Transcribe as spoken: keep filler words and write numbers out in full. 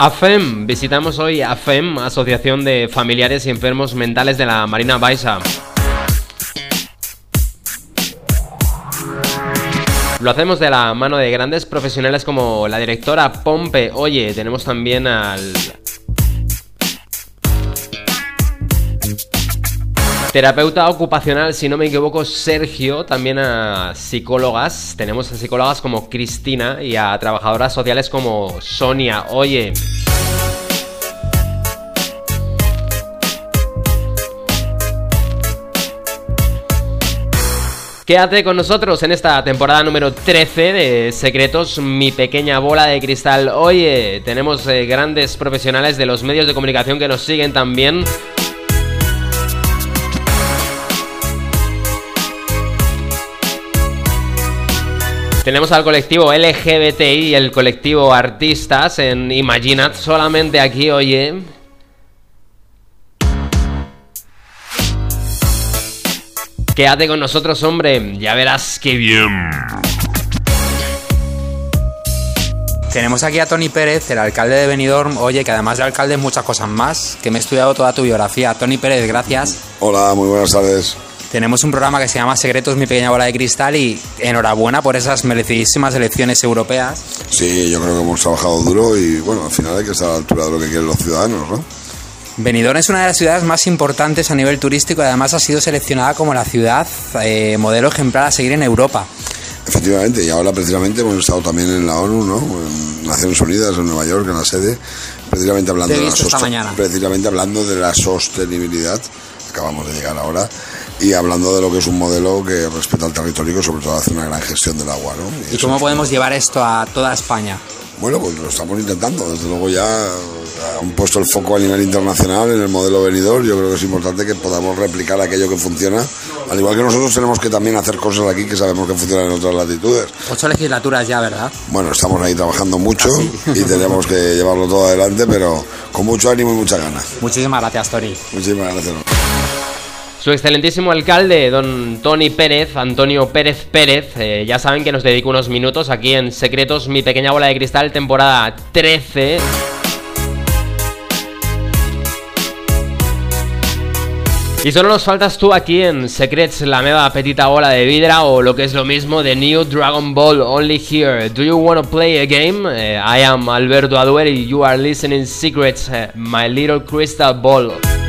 AFEM, visitamos hoy AFEM, Asociación de Familiares y Enfermos Mentales de la Marina Baixa. Lo hacemos de la mano de grandes profesionales como la directora Pompe. Oye, tenemos también al terapeuta ocupacional, si no me equivoco, Sergio, también a psicólogas. Tenemos a psicólogas como Cristina y a trabajadoras sociales como Sonia. Oye, quédate con nosotros en esta temporada número trece de Secretos, mi pequeña bola de cristal. Oye, tenemos eh, grandes profesionales de los medios de comunicación que nos siguen también. Tenemos al colectivo L G B T I y el colectivo Artistas en Imaginad solamente aquí, oye. Quédate con nosotros, hombre, ya verás qué bien. Tenemos aquí a Toni Pérez, el alcalde de Benidorm. Oye, que además de alcalde muchas cosas más, que me he estudiado toda tu biografía. Toni Pérez, gracias. Hola, muy buenas tardes. Tenemos un programa que se llama Secretos, mi pequeña bola de cristal, y enhorabuena por esas merecidísimas elecciones europeas. Sí, yo creo que hemos trabajado duro y bueno, al final hay que estar a la altura de lo que quieren los ciudadanos, ¿no? Benidorm es una de las ciudades más importantes a nivel turístico y además ha sido seleccionada como la ciudad eh, modelo ejemplar a seguir en Europa. Efectivamente, y ahora precisamente hemos estado también en la ONU, ¿no? En Naciones Unidas, en Nueva York, en la sede, precisamente hablando, de la, sost- precisamente hablando de la sostenibilidad. Acabamos de llegar ahora. Y hablando de lo que es un modelo que respeta al territorio y que sobre todo hace una gran gestión del agua, ¿no? ¿Y, ¿Y cómo podemos llevar esto a toda España? Bueno, pues lo estamos intentando. Desde luego ya han puesto el foco a nivel internacional en el modelo Benidorm. Yo creo que es importante que podamos replicar aquello que funciona. Al igual que nosotros tenemos que también hacer cosas aquí que sabemos que funcionan en otras latitudes. Ocho legislaturas ya, ¿verdad? Bueno, estamos ahí trabajando mucho ¿Ah, sí? y tenemos que llevarlo todo adelante, pero con mucho ánimo y mucha ganas. Muchísimas gracias, Toni. Muchísimas gracias. Su excelentísimo alcalde, don Toni Pérez, Antonio Pérez Pérez, eh, ya saben que nos dedica unos minutos aquí en Secretos, mi pequeña bola de cristal, temporada trece. Y solo nos faltas tú aquí en Secrets, la meva petita bola de vidra, o lo que es lo mismo, The New Dragon Ball, only here. Do you wanna play a game? Uh, I am Alberto Aduer y you are listening Secrets, uh, my little crystal ball.